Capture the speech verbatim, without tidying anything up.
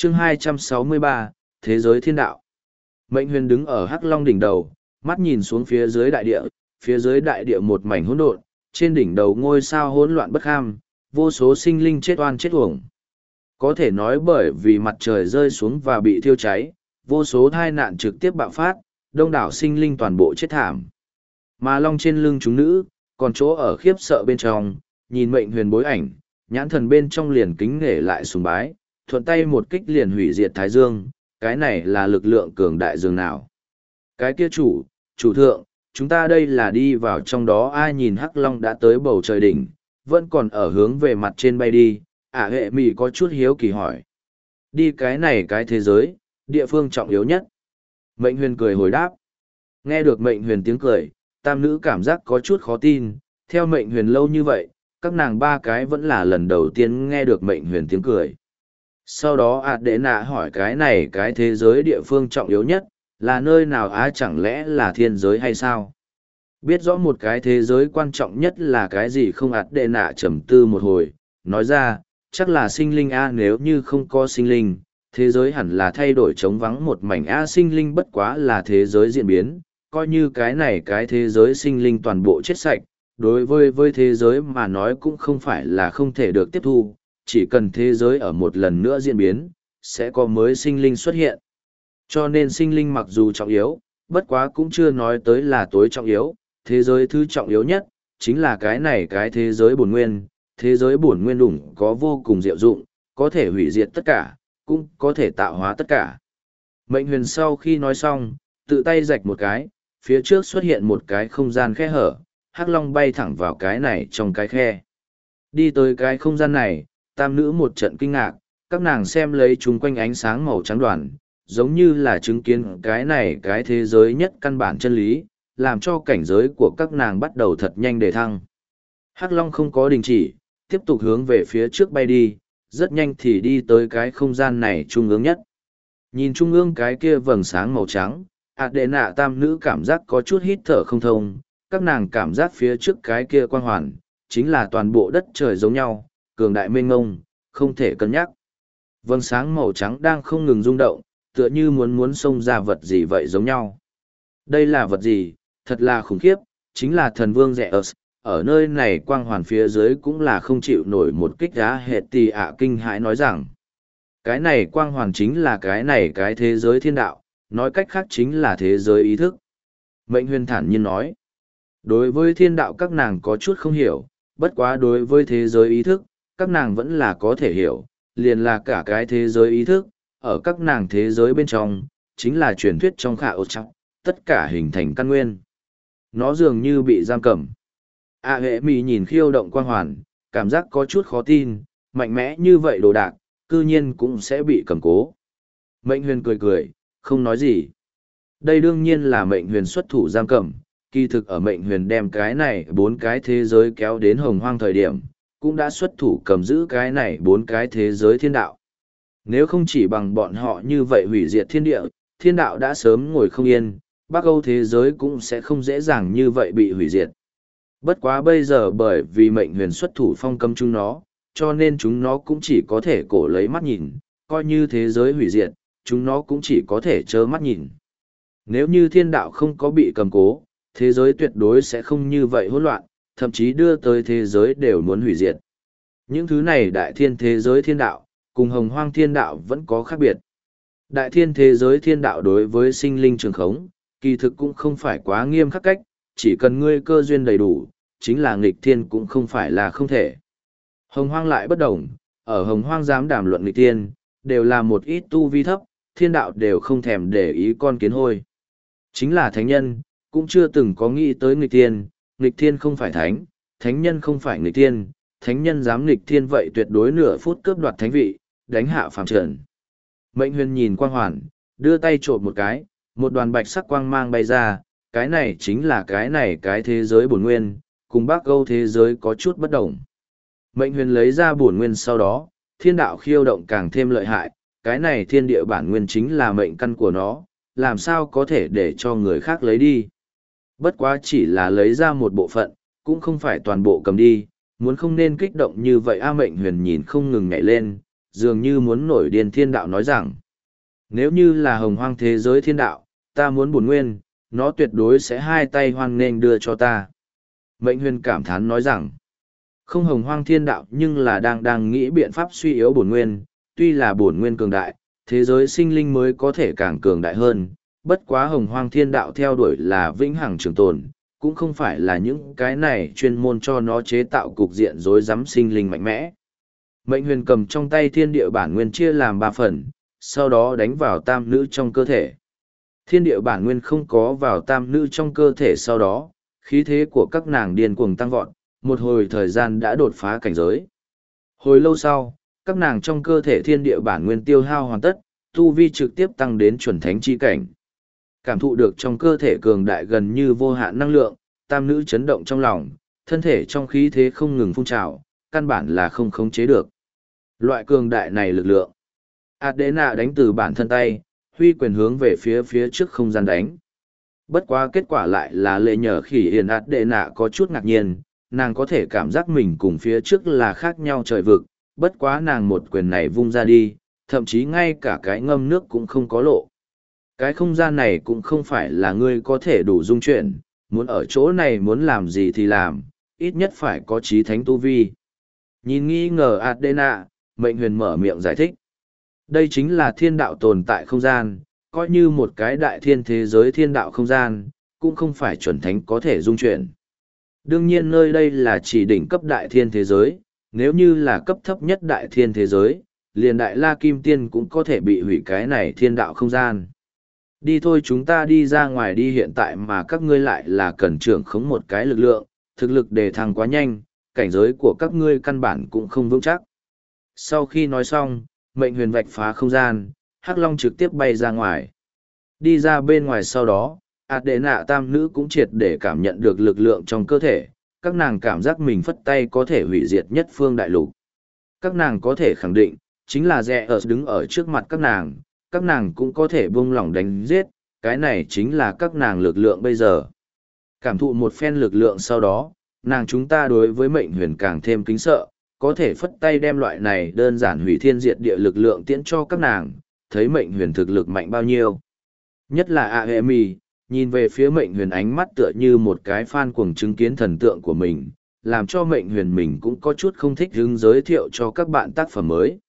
chương hai trăm sáu mươi ba, Thế giới thiên đạo. Mệnh huyền đứng ở Hắc Long đỉnh đầu, mắt nhìn xuống phía dưới đại địa, phía dưới đại địa một mảnh hỗn độn, trên đỉnh đầu ngôi sao hỗn loạn bất ham, vô số sinh linh chết oan chết uổng. Có thể nói bởi vì mặt trời rơi xuống và bị thiêu cháy, vô số tai nạn trực tiếp bạo phát, đông đảo sinh linh toàn bộ chết thảm. Mà long trên lưng chúng nữ, còn chỗ ở khiếp sợ bên trong, nhìn mệnh huyền bối ảnh, nhãn thần bên trong liền kính nể lại sùng bái, thuận tay một kích liền hủy diệt Thái Dương, cái này là lực lượng cường đại dường nào. Cái kia chủ, chủ thượng, chúng ta đây là đi vào trong đó ai nhìn Hắc Long đã tới bầu trời đỉnh, vẫn còn ở hướng về mặt trên bay đi, ả hệ mì có chút hiếu kỳ hỏi. Đi cái này cái thế giới, địa phương trọng yếu nhất. Mệnh huyền cười hồi đáp. Nghe được mệnh huyền tiếng cười, tam nữ cảm giác có chút khó tin, theo mệnh huyền lâu như vậy, các nàng ba cái vẫn là lần đầu tiên nghe được mệnh huyền tiếng cười. Sau đó ạt đệ nạ hỏi cái này cái thế giới địa phương trọng yếu nhất, là nơi nào á chẳng lẽ là thiên giới hay sao? Biết rõ một cái thế giới quan trọng nhất là cái gì không ạt đệ nạ trầm tư một hồi, nói ra, chắc là sinh linh a nếu như không có sinh linh, thế giới hẳn là thay đổi trống vắng một mảnh a sinh linh bất quá là thế giới diễn biến, coi như cái này cái thế giới sinh linh toàn bộ chết sạch, đối với với thế giới mà nói cũng không phải là không thể được tiếp thu, chỉ cần thế giới ở một lần nữa diễn biến, sẽ có mới sinh linh xuất hiện. Cho nên sinh linh mặc dù trọng yếu, bất quá cũng chưa nói tới là tối trọng yếu, thế giới thứ trọng yếu nhất, chính là cái này cái thế giới bổn nguyên, thế giới bổn nguyên đủng có vô cùng diệu dụng, có thể hủy diệt tất cả, cũng có thể tạo hóa tất cả. Mệnh huyền sau khi nói xong, tự tay rạch một cái, phía trước xuất hiện một cái không gian khe hở, Hắc Long bay thẳng vào cái này trong cái khe. Đi tới cái không gian này, tam nữ một trận kinh ngạc, các nàng xem lấy chúng quanh ánh sáng màu trắng đoàn, giống như là chứng kiến cái này cái thế giới nhất căn bản chân lý, làm cho cảnh giới của các nàng bắt đầu thật nhanh để thăng. Hắc Long không có đình chỉ, tiếp tục hướng về phía trước bay đi, rất nhanh thì đi tới cái không gian này trung ương nhất. Nhìn trung ương cái kia vầng sáng màu trắng, ạt đệ nạ tam nữ cảm giác có chút hít thở không thông, các nàng cảm giác phía trước cái kia quang hoàn, chính là toàn bộ đất trời giống nhau, cường đại mênh ngông, không thể cân nhắc. Vầng sáng màu trắng đang không ngừng rung động, tựa như muốn muốn xông ra vật gì vậy giống nhau. Đây là vật gì, thật là khủng khiếp, chính là thần vương rẻ ớt, ở nơi này quang hoàn phía dưới cũng là không chịu nổi một kích đá hệt tì ạ kinh hãi nói rằng. Cái này quang hoàn chính là cái này cái thế giới thiên đạo, nói cách khác chính là thế giới ý thức. Mệnh huyền thản nhiên nói, đối với thiên đạo các nàng có chút không hiểu, bất quá đối với thế giới ý thức, các nàng vẫn là có thể hiểu, liền là cả cái thế giới ý thức, ở các nàng thế giới bên trong, chính là truyền thuyết trong khả ột trọng, tất cả hình thành căn nguyên. Nó dường như bị giam cầm. A hệ mì nhìn khiêu động quang hoàn, cảm giác có chút khó tin, mạnh mẽ như vậy đồ đạc, cư nhiên cũng sẽ bị cầm cố. Mệnh huyền cười cười, không nói gì. Đây đương nhiên là mệnh huyền xuất thủ giam cầm, kỳ thực ở mệnh huyền đem cái này bốn cái thế giới kéo đến hồng hoang thời điểm, cũng đã xuất thủ cầm giữ cái này bốn cái thế giới thiên đạo. Nếu không chỉ bằng bọn họ như vậy hủy diệt thiên địa, thiên đạo đã sớm ngồi không yên, Bắc Âu thế giới cũng sẽ không dễ dàng như vậy bị hủy diệt. Bất quá bây giờ bởi vì mệnh huyền xuất thủ phong cấm chúng nó, cho nên chúng nó cũng chỉ có thể cổ lấy mắt nhìn, coi như thế giới hủy diệt, chúng nó cũng chỉ có thể trơ mắt nhìn. Nếu như thiên đạo không có bị cầm cố, thế giới tuyệt đối sẽ không như vậy hỗn loạn, thậm chí đưa tới thế giới đều muốn hủy diệt. Những thứ này đại thiên thế giới thiên đạo, cùng hồng hoang thiên đạo vẫn có khác biệt. Đại thiên thế giới thiên đạo đối với sinh linh trường khống, kỳ thực cũng không phải quá nghiêm khắc cách, chỉ cần ngươi cơ duyên đầy đủ, chính là nghịch thiên cũng không phải là không thể. Hồng hoang lại bất đồng, ở hồng hoang dám đàm luận nghịch thiên, đều là một ít tu vi thấp, thiên đạo đều không thèm để ý con kiến hôi. Chính là thánh nhân, cũng chưa từng có nghĩ tới nghịch thiên, nghịch thiên không phải thánh, thánh nhân không phải nghịch thiên, thánh nhân dám nghịch thiên vậy tuyệt đối nửa phút cướp đoạt thánh vị, đánh hạ phàm trần. Mệnh huyền nhìn quang hoàn, đưa tay trộm một cái, một đoàn bạch sắc quang mang bay ra, cái này chính là cái này cái thế giới bổn nguyên, cùng Bắc Âu thế giới có chút bất đồng. Mệnh huyền lấy ra bổn nguyên sau đó, thiên đạo khiêu động càng thêm lợi hại, cái này thiên địa bản nguyên chính là mệnh căn của nó, làm sao có thể để cho người khác lấy đi. Bất quá chỉ là lấy ra một bộ phận, cũng không phải toàn bộ cầm đi, muốn không nên kích động như vậy A Mệnh huyền nhìn không ngừng nhảy lên, dường như muốn nổi điên thiên đạo nói rằng, nếu như là hồng hoang thế giới thiên đạo, ta muốn bổn nguyên, nó tuyệt đối sẽ hai tay hoan nghênh đưa cho ta. Mệnh huyền cảm thán nói rằng, không hồng hoang thiên đạo nhưng là đang đang nghĩ biện pháp suy yếu bổn nguyên, tuy là bổn nguyên cường đại, thế giới sinh linh mới có thể càng cường đại hơn, bất quá hồng hoang thiên đạo theo đuổi là vĩnh hằng trường tồn, cũng không phải là những cái này chuyên môn cho nó chế tạo cục diện rối rắm sinh linh mạnh mẽ. Mệnh huyền cầm trong tay thiên địa bản nguyên chia làm ba phần, sau đó đánh vào tam nữ trong cơ thể. Thiên địa bản nguyên không có vào tam nữ trong cơ thể sau đó, khí thế của các nàng điên cuồng tăng vọt, một hồi thời gian đã đột phá cảnh giới. Hồi lâu sau, các nàng trong cơ thể thiên địa bản nguyên tiêu hao hoàn tất, tu vi trực tiếp tăng đến chuẩn thánh chi cảnh. Cảm thụ được trong cơ thể cường đại gần như vô hạn năng lượng, tam nữ chấn động trong lòng, thân thể trong khí thế không ngừng phun trào, căn bản là không khống chế được. Loại cường đại này lực lượng. Adena đánh từ bản thân tay, huy quyền hướng về phía phía trước không gian đánh. Bất quá kết quả lại là lệ nhờ khỉ hiền Adena có chút ngạc nhiên, nàng có thể cảm giác mình cùng phía trước là khác nhau trời vực, bất quá nàng một quyền này vung ra đi, thậm chí ngay cả cái ngâm nước cũng không có lộ. Cái không gian này cũng không phải là ngươi có thể đủ dung chuyển, muốn ở chỗ này muốn làm gì thì làm, ít nhất phải có trí thánh tu vi. Nhìn nghi ngờ Adena, mệnh huyền mở miệng giải thích. Đây chính là thiên đạo tồn tại không gian, coi như một cái đại thiên thế giới thiên đạo không gian, cũng không phải chuẩn thánh có thể dung chuyển. Đương nhiên nơi đây là chỉ đỉnh cấp đại thiên thế giới, nếu như là cấp thấp nhất đại thiên thế giới, liền đại la kim tiên cũng có thể bị hủy cái này thiên đạo không gian. Đi thôi, chúng ta đi ra ngoài đi, hiện tại mà các ngươi lại là cần trưởng khống một cái lực lượng, thực lực đề thăng quá nhanh, cảnh giới của các ngươi căn bản cũng không vững chắc. Sau khi nói xong, mệnh huyền vạch phá không gian, Hắc Long trực tiếp bay ra ngoài. Đi ra bên ngoài sau đó, Adena tam nữ cũng triệt để cảm nhận được lực lượng trong cơ thể, các nàng cảm giác mình phất tay có thể hủy diệt nhất phương đại lục. Các nàng có thể khẳng định, chính là Rẽ ở đứng ở trước mặt các nàng, các nàng cũng có thể buông lỏng đánh giết, cái này chính là các nàng lực lượng bây giờ. Cảm thụ một phen lực lượng sau đó, nàng chúng ta đối với mệnh huyền càng thêm kính sợ, có thể phất tay đem loại này đơn giản hủy thiên diệt địa lực lượng tiễn cho các nàng, thấy mệnh huyền thực lực mạnh bao nhiêu. Nhất là Aemi, nhìn về phía mệnh huyền ánh mắt tựa như một cái fan cuồng chứng kiến thần tượng của mình, làm cho mệnh huyền mình cũng có chút không thích hứng giới thiệu cho các bạn tác phẩm mới.